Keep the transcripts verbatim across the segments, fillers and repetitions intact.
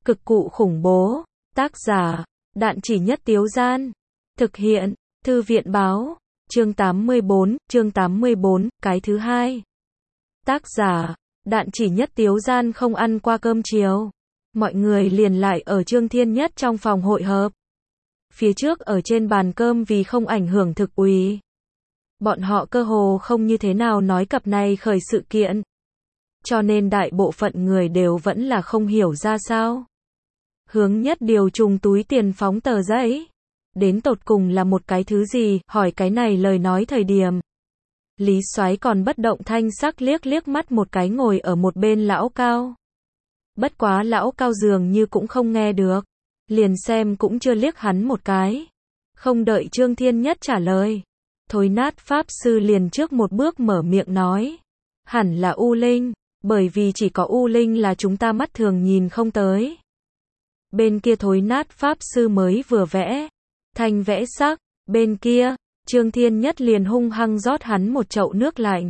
Cực cụ khủng bố. Tác giả, Đạn Chỉ Nhất Tiếu Gian. Thực hiện, Thư viện báo. Chương tám mươi bốn, chương tám mươi bốn, cái thứ hai. Tác giả, Đạn Chỉ Nhất Tiếu Gian không ăn qua cơm chiều. Mọi người liền lại ở Trương Thiên Nhất trong phòng hội họp. Phía trước ở trên bàn cơm vì không ảnh hưởng thực ủy. Bọn họ cơ hồ không như thế nào nói cặp này khởi sự kiện. Cho nên đại bộ phận người đều vẫn là không hiểu ra sao. Hướng Nhất điều trùng túi tiền phóng tờ giấy. Đến tột cùng là một cái thứ gì, hỏi cái này lời nói thời điểm. Lý Soái còn bất động thanh sắc liếc liếc mắt một cái ngồi ở một bên lão Cao. Bất quá lão Cao dường như cũng không nghe được. Liền xem cũng chưa liếc hắn một cái. Không đợi Trương Thiên Nhất trả lời. Thối Nát Pháp Sư liền trước một bước mở miệng nói. Hẳn là U Linh, bởi vì chỉ có U Linh là chúng ta mắt thường nhìn không tới. Bên kia Thối Nát Pháp Sư mới vừa vẽ. Thành vẽ sắc, bên kia, Trương Thiên Nhất liền hung hăng rót hắn một chậu nước lạnh.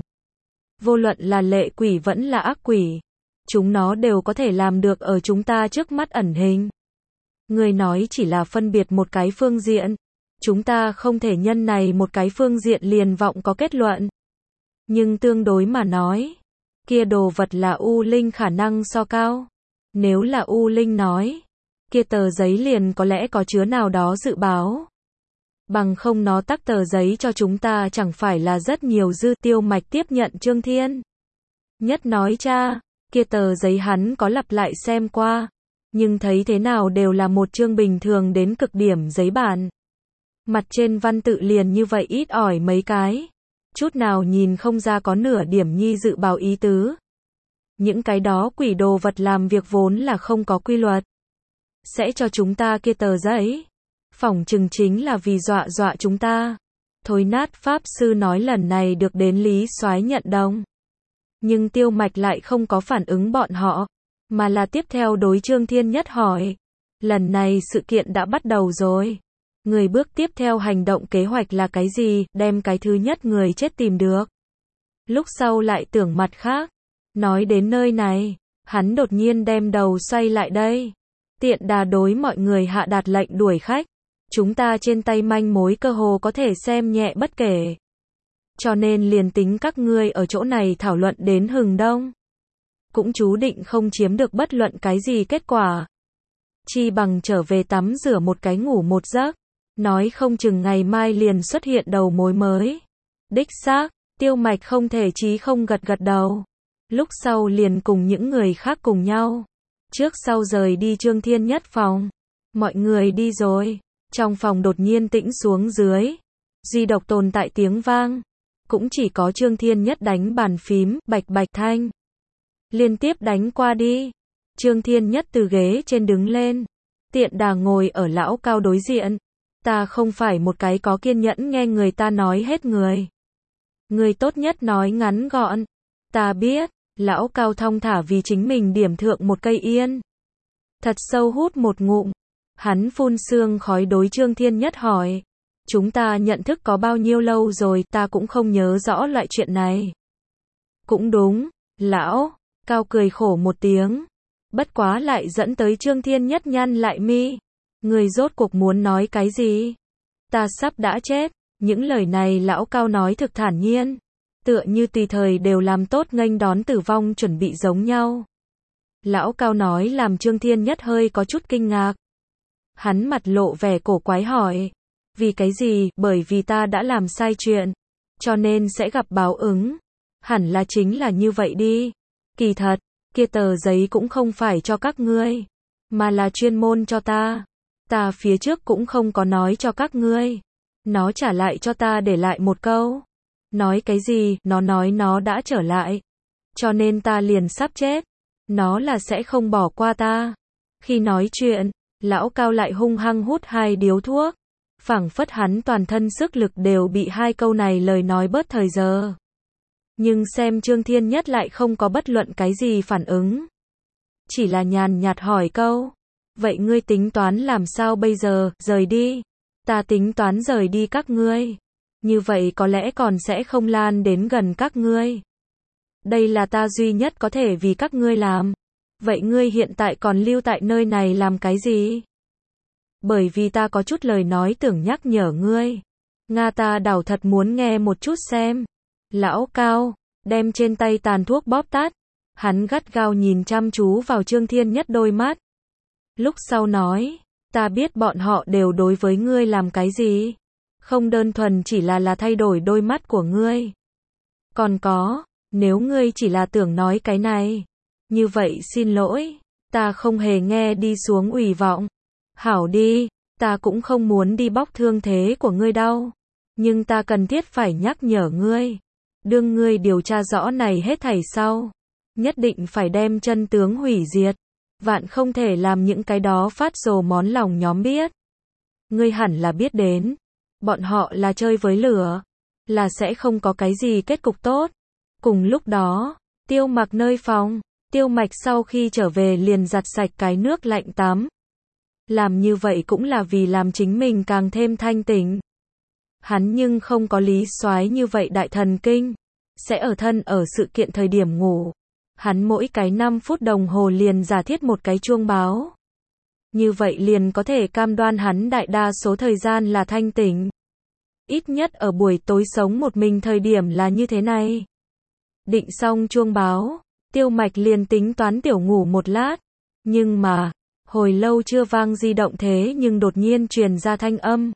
Vô luận là lệ quỷ vẫn là ác quỷ. Chúng nó đều có thể làm được ở chúng ta trước mắt ẩn hình. Người nói chỉ là phân biệt một cái phương diện. Chúng ta không thể nhân này một cái phương diện liền vọng có kết luận. Nhưng tương đối mà nói, kia đồ vật là U Linh khả năng so cao. Nếu là U Linh nói, kia tờ giấy liền có lẽ có chứa nào đó dự báo. Bằng không nó tắc tờ giấy cho chúng ta chẳng phải là rất nhiều dư. Tiêu Mạch tiếp nhận Trương Thiên Nhất nói cha, kia tờ giấy hắn có lặp lại xem qua. Nhưng thấy thế nào đều là một chương bình thường đến cực điểm giấy bản. Mặt trên văn tự liền như vậy ít ỏi mấy cái. Chút nào nhìn không ra có nửa điểm nhi dự báo ý tứ. Những cái đó quỷ đồ vật làm việc vốn là không có quy luật. Sẽ cho chúng ta kia tờ giấy. Phỏng chừng chính là vì dọa dọa chúng ta. Thối Nát Pháp Sư nói lần này được đến Lý Soái nhận đồng. Nhưng Tiêu Mạch lại không có phản ứng bọn họ. Mà là tiếp theo đối Trương Thiên Nhất hỏi. Lần này sự kiện đã bắt đầu rồi. Người bước tiếp theo hành động kế hoạch là cái gì, đem cái thứ nhất người chết tìm được. Lúc sau lại tưởng mặt khác. Nói đến nơi này, hắn đột nhiên đem đầu xoay lại đây. Tiện đà đối mọi người hạ đạt lệnh đuổi khách. Chúng ta trên tay manh mối cơ hồ có thể xem nhẹ bất kể. Cho nên liền tính các ngươi ở chỗ này thảo luận đến hừng đông. Cũng chú định không chiếm được bất luận cái gì kết quả. Chi bằng trở về tắm rửa một cái ngủ một giấc. Nói không chừng ngày mai liền xuất hiện đầu mối mới. Đích xác, Tiêu Mạch không thể chí không gật gật đầu. Lúc sau liền cùng những người khác cùng nhau. Trước sau rời đi Trương Thiên Nhất phòng. Mọi người đi rồi. Trong phòng đột nhiên tĩnh xuống dưới. Duy độc tồn tại tiếng vang. Cũng chỉ có Trương Thiên Nhất đánh bàn phím, bạch bạch thanh. Liên tiếp đánh qua đi. Trương Thiên Nhất từ ghế trên đứng lên. Tiện đà ngồi ở lão Cao đối diện. Ta không phải một cái có kiên nhẫn nghe người ta nói hết người. Người tốt nhất nói ngắn gọn. Ta biết, lão Cao thong thả vì chính mình điểm thượng một cây yên. Thật sâu hút một ngụm. Hắn phun sương khói đối Trương Thiên Nhất hỏi. Chúng ta nhận thức có bao nhiêu lâu rồi, ta cũng không nhớ rõ loại chuyện này. Cũng đúng, lão Cao cười khổ một tiếng. Bất quá lại dẫn tới Trương Thiên Nhất nhăn lại mi. Người rốt cuộc muốn nói cái gì? Ta sắp đã chết. Những lời này lão Cao nói thực thản nhiên. Tựa như tùy thời đều làm tốt nghênh đón tử vong chuẩn bị giống nhau. Lão Cao nói làm Trương Thiên Nhất hơi có chút kinh ngạc. Hắn mặt lộ vẻ cổ quái hỏi. Vì cái gì? Bởi vì ta đã làm sai chuyện. Cho nên sẽ gặp báo ứng. Hẳn là chính là như vậy đi. Kỳ thật, kia tờ giấy cũng không phải cho các ngươi. Mà là chuyên môn cho ta. Ta phía trước cũng không có nói cho các ngươi. Nó trả lại cho ta để lại một câu. Nói cái gì? Nó nói nó đã trở lại. Cho nên ta liền sắp chết. Nó là sẽ không bỏ qua ta. Khi nói chuyện, lão Cao lại hung hăng hút hai điếu thuốc. Phảng phất hắn toàn thân sức lực đều bị hai câu này lời nói bớt thời giờ. Nhưng xem Trương Thiên Nhất lại không có bất luận cái gì phản ứng. Chỉ là nhàn nhạt hỏi câu. Vậy ngươi tính toán làm sao bây giờ, rời đi. Ta tính toán rời đi các ngươi. Như vậy có lẽ còn sẽ không lan đến gần các ngươi. Đây là ta duy nhất có thể vì các ngươi làm. Vậy ngươi hiện tại còn lưu tại nơi này làm cái gì? Bởi vì ta có chút lời nói tưởng nhắc nhở ngươi. Nga ta đảo thật muốn nghe một chút xem. Lão Cao, đem trên tay tàn thuốc bóp tắt. Hắn gắt gao nhìn chăm chú vào Trương Thiên Nhất đôi mắt. Lúc sau nói, ta biết bọn họ đều đối với ngươi làm cái gì. Không đơn thuần chỉ là là thay đổi đôi mắt của ngươi. Còn có, nếu ngươi chỉ là tưởng nói cái này. Như vậy xin lỗi, ta không hề nghe đi xuống ủy vọng. Hảo đi, ta cũng không muốn đi bóc thương thế của ngươi đâu. Nhưng ta cần thiết phải nhắc nhở ngươi. Đương ngươi điều tra rõ này hết thảy sau. Nhất định phải đem chân tướng hủy diệt. Vạn không thể làm những cái đó phát rồ món lòng nhóm biết. Ngươi hẳn là biết đến. Bọn họ là chơi với lửa. Là sẽ không có cái gì kết cục tốt. Cùng lúc đó, Tiêu Mặc nơi phòng. Tiêu Mạch sau khi trở về liền giặt sạch cái nước lạnh tắm. Làm như vậy cũng là vì làm chính mình càng thêm thanh tỉnh. Hắn nhưng không có Lý Soái như vậy đại thần kinh. Sẽ ở thân ở sự kiện thời điểm ngủ. Hắn mỗi cái năm phút đồng hồ liền giả thiết một cái chuông báo. Như vậy liền có thể cam đoan hắn đại đa số thời gian là thanh tỉnh. Ít nhất ở buổi tối sống một mình thời điểm là như thế này. Định xong chuông báo, Tiêu Mạch liền tính toán tiểu ngủ một lát. Nhưng mà, hồi lâu chưa vang di động thế nhưng đột nhiên truyền ra thanh âm.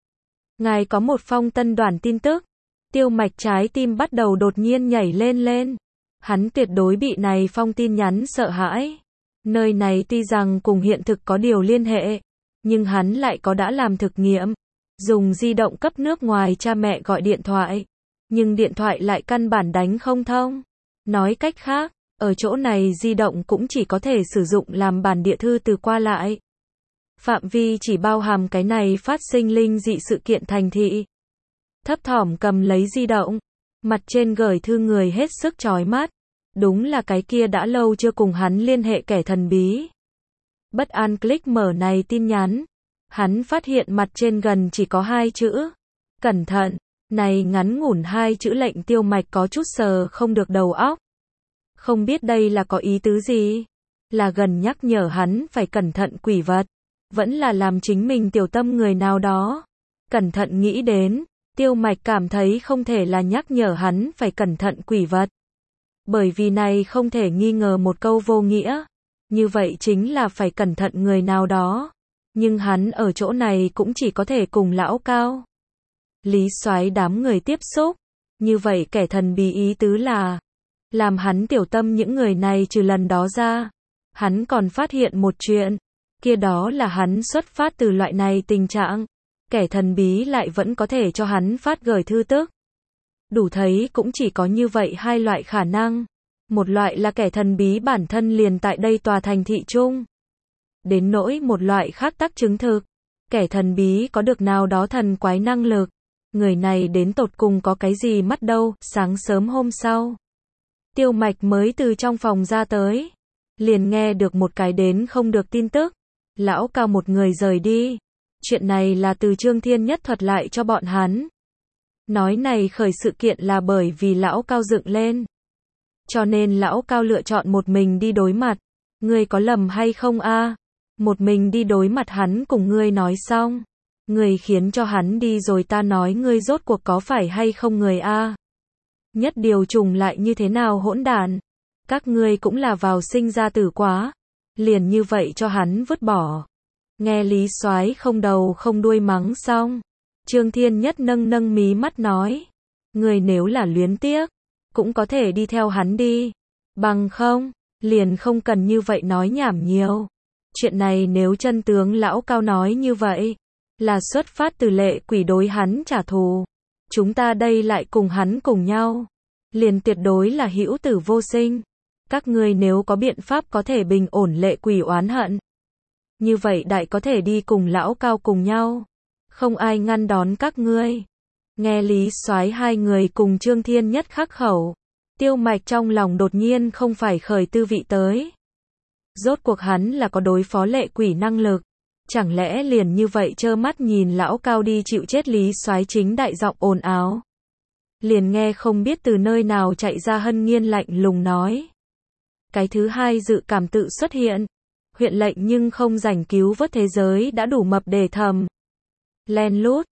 Ngài có một phong tân đoàn tin tức. Tiêu Mạch trái tim bắt đầu đột nhiên nhảy lên lên. Hắn tuyệt đối bị này phong tin nhắn sợ hãi. Nơi này tuy rằng cùng hiện thực có điều liên hệ, nhưng hắn lại có đã làm thực nghiệm. Dùng di động cấp nước ngoài cha mẹ gọi điện thoại. Nhưng điện thoại lại căn bản đánh không thông. Nói cách khác, ở chỗ này di động cũng chỉ có thể sử dụng làm bản địa thư từ qua lại. Phạm vi chỉ bao hàm cái này phát sinh linh dị sự kiện thành thị. Thấp thỏm cầm lấy di động. Mặt trên gửi thư người hết sức chói mắt. Đúng là cái kia đã lâu chưa cùng hắn liên hệ kẻ thần bí. Bất an click mở này tin nhắn. Hắn phát hiện mặt trên gần chỉ có hai chữ. Cẩn thận. Này ngắn ngủn hai chữ lệnh Tiêu Mạch có chút sờ không được đầu óc. Không biết đây là có ý tứ gì? Là gần nhắc nhở hắn phải cẩn thận quỷ vật. Vẫn là làm chính mình tiểu tâm người nào đó. Cẩn thận nghĩ đến. Tiêu Mạch cảm thấy không thể là nhắc nhở hắn phải cẩn thận quỷ vật. Bởi vì này không thể nghi ngờ một câu vô nghĩa. Như vậy chính là phải cẩn thận người nào đó. Nhưng hắn ở chỗ này cũng chỉ có thể cùng Lão Cao. Lý Soái đám người tiếp xúc. Như vậy kẻ thần bí ý tứ là làm hắn tiểu tâm những người này trừ lần đó ra. Hắn còn phát hiện một chuyện. Kia đó là hắn xuất phát từ loại này tình trạng. Kẻ thần bí lại vẫn có thể cho hắn phát gửi thư tức. Đủ thấy cũng chỉ có như vậy hai loại khả năng. Một loại là kẻ thần bí bản thân liền tại đây tòa thành thị chung. Đến nỗi một loại khác tác chứng thực. Kẻ thần bí có được nào đó thần quái năng lực. Người này đến tột cùng có cái gì mắt đâu. Sáng sớm hôm sau, Tiêu Mạch mới từ trong phòng ra tới. Liền nghe được một cái đến không được tin tức. Lão Cao một người rời đi. Chuyện này là từ Trương Thiên Nhất thuật lại cho bọn hắn. Nói này khởi sự kiện là bởi vì Lão Cao dựng lên. Cho nên Lão Cao lựa chọn một mình đi đối mặt. Ngươi có lầm hay không a? Một mình đi đối mặt hắn cùng ngươi nói xong. Ngươi khiến cho hắn đi rồi ta nói ngươi rốt cuộc có phải hay không người a? Nhất điều trùng lại như thế nào hỗn đản. Các ngươi cũng là vào sinh ra tử quá. Liền như vậy cho hắn vứt bỏ. Nghe Lý Soái không đầu không đuôi mắng xong. Trương Thiên Nhất nâng nâng mí mắt nói. Người nếu là luyến tiếc, cũng có thể đi theo hắn đi. Bằng không, liền không cần như vậy nói nhảm nhiều. Chuyện này nếu chân tướng Lão Cao nói như vậy, là xuất phát từ lệ quỷ đối hắn trả thù. Chúng ta đây lại cùng hắn cùng nhau. Liền tuyệt đối là hữu tử vô sinh. Các ngươi nếu có biện pháp có thể bình ổn lệ quỷ oán hận. Như vậy đại có thể đi cùng Lão Cao cùng nhau. Không ai ngăn đón các ngươi. Nghe Lý Soái hai người cùng Trương Thiên Nhất khắc khẩu. Tiêu Mạch trong lòng đột nhiên không phải khởi tư vị tới. Rốt cuộc hắn là có đối phó lệ quỷ năng lực. Chẳng lẽ liền như vậy trơ mắt nhìn Lão Cao đi chịu chết? Lý Soái chính đại giọng ồn ào. Liền nghe không biết từ nơi nào chạy ra Hân Nghiên lạnh lùng nói. Cái thứ hai dự cảm tự xuất hiện. Huyện lệnh nhưng không rảnh cứu vớt thế giới đã đủ mập để thầm. Len lút.